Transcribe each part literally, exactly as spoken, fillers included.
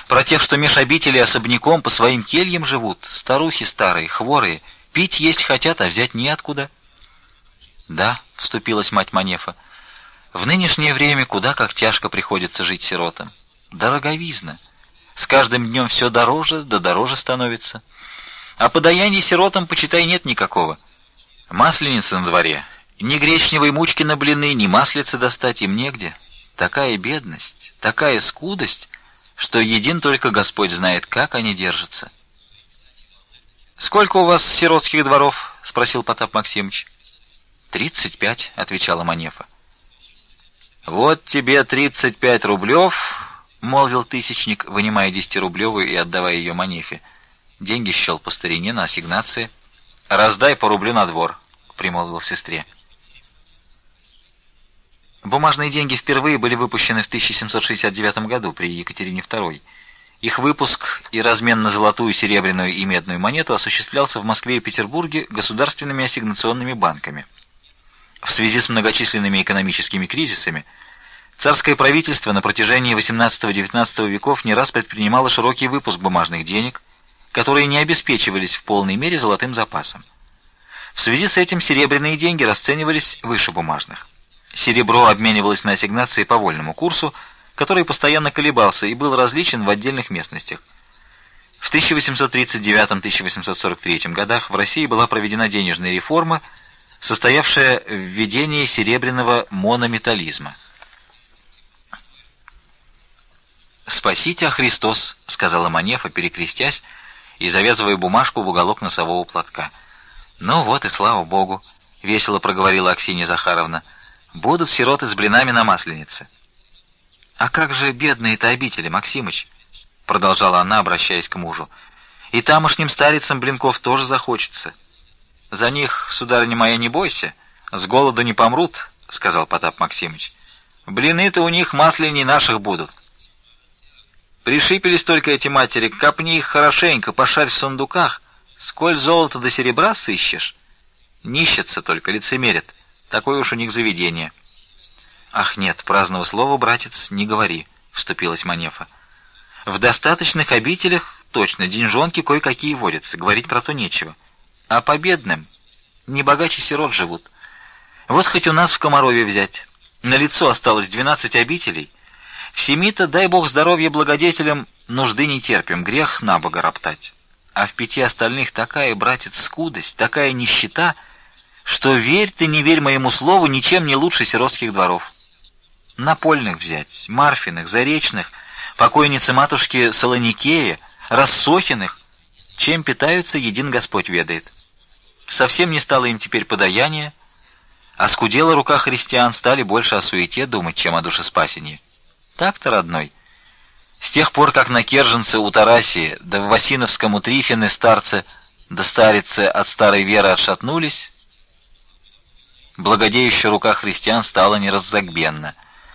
Про тех, что меж обителей особняком по своим кельям живут, старухи старые, хворые, пить есть хотят, а взять неоткуда. Да, вступилась мать Манефа. В нынешнее время куда как тяжко приходится жить сиротам. Дороговизна. С каждым днем все дороже, да дороже становится. А подаяний сиротам, почитай, нет никакого. Масленица на дворе. Ни гречневой мучки на блины, ни маслицы достать им негде. Такая бедность, такая скудость, что един только Господь знает, как они держатся. «Сколько у вас сиротских дворов?» — спросил Потап Максимыч. «Тридцать пять», — отвечала Манефа. «Вот тебе тридцать пять рублев», — молвил тысячник, вынимая десятирублевую и отдавая ее Манефе. Деньги счел по старине на ассигнации. «Раздай по рублю на двор», — примолвил сестре. Бумажные деньги впервые были выпущены в тысяча семьсот шестьдесят девятом году при Екатерине второй. Их выпуск и размен на золотую, серебряную и медную монету осуществлялся в Москве и Петербурге государственными ассигнационными банками. В связи с многочисленными экономическими кризисами царское правительство на протяжении восемнадцатого-девятнадцатого веков не раз предпринимало широкий выпуск бумажных денег, которые не обеспечивались в полной мере золотым запасом. В связи с этим серебряные деньги расценивались выше бумажных. Серебро обменивалось на ассигнации по вольному курсу, который постоянно колебался и был различен в отдельных местностях. В тысяча восемьсот тридцать девятом — тысяча восемьсот сорок третьем годах в России была проведена денежная реформа, состоявшая в введении серебряного монометализма. «Спасите, а Христос», — сказала Манефа, перекрестясь и завязывая бумажку в уголок носового платка. «Ну вот и слава Богу», — весело проговорила Аксинья Захаровна. «Будут сироты с блинами на Масленице». «А как же бедные-то обители, Максимыч?» — продолжала она, обращаясь к мужу. «И тамошним старицам блинков тоже захочется». «За них, сударыня моя, не бойся, с голоду не помрут», — сказал Потап Максимыч. «Блины-то у них масленней наших будут. Пришипелись только эти матери, копни их хорошенько, пошарь в сундуках, сколь золота до серебра сыщешь. Нищатся только, лицемерят. Такое уж у них заведение». «Ах нет, праздного слова, братец, не говори», — вступилась Манефа. «В достаточных обителях точно деньжонки кое-какие водятся, говорить про то нечего. А по бедным не богаче сирот живут. Вот хоть у нас в Комарове взять. На лицо осталось двенадцать обителей. В семи-то, дай бог здоровья благодетелям, нужды не терпим, грех на бога роптать. А в пяти остальных такая, братец, скудость, такая нищета, что верь ты, не верь моему слову, ничем не лучше сиротских дворов. Напольных взять, Марфиных, Заречных, покойницы матушки Солоникея, Рассохиных, чем питаются, един Господь ведает. Совсем не стало им теперь подаяния, оскудела рука христиан, стали больше о суете думать, чем о душеспасении. Так-то, родной. С тех пор, как на Керженце у Тарасии, да в Васиновском у Трифины старцы, да старицы от старой веры отшатнулись, благодеющая рука христиан стала нераззагбенна.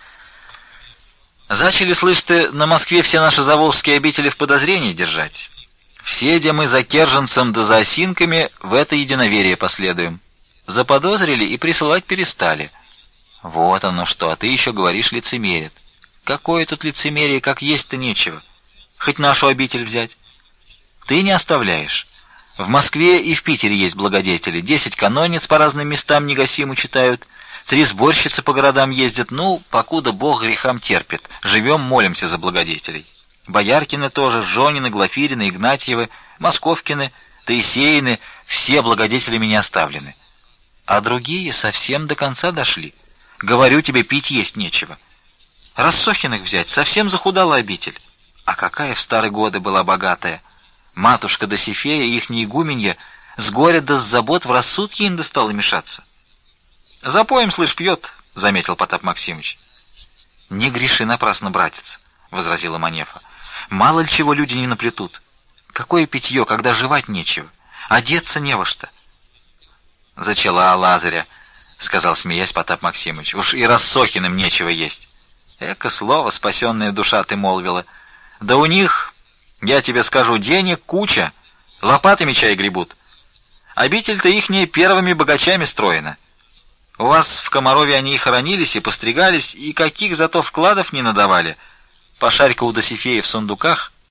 Зачали, слышь ты, на Москве все наши заволжские обители в подозрении держать. Все, где мы за Керженцем да за осинками, в это единоверие последуем. Заподозрили и присылать перестали. Вот оно что, а ты еще говоришь, лицемерят. Какое тут лицемерие, как есть-то нечего. Хоть нашу обитель взять. Ты не оставляешь. В Москве и в Питере есть благодетели. Десять канонниц по разным местам негасиму читают. Три сборщицы по городам ездят. Ну, покуда Бог грехам терпит. Живем, молимся за благодетелей. Бояркины тоже, Жонины, Глафирины, Игнатьевы, Московкины, Таисеины, все благодетелями не оставлены. А другие совсем до конца дошли. Говорю тебе, пить есть нечего. Рассохиных взять, совсем захудала обитель. А какая в старые годы была богатая. Матушка Досифея, ихняя игуменья, с горя да с забот в рассудке им достала мешаться. «Запоем, слышь, пьет», — заметил Потап Максимыч. «Не греши напрасно, братец», — возразила Манефа. «Мало ли чего люди не наплетут. Какое питье, когда жевать нечего, одеться не во что». «Зачала Лазаря», — сказал, смеясь, Потап Максимыч. «Уж и Рассохиным нечего есть». «Эко слово, спасенная душа, ты молвила. Да у них, я тебе скажу, денег куча, лопатами чай гребут. Обитель-то ихняя первыми богачами строена. У вас в Комарове они и хоронились, и постригались, и каких зато вкладов не надавали. Пошарь-ка у Досифеи в сундуках,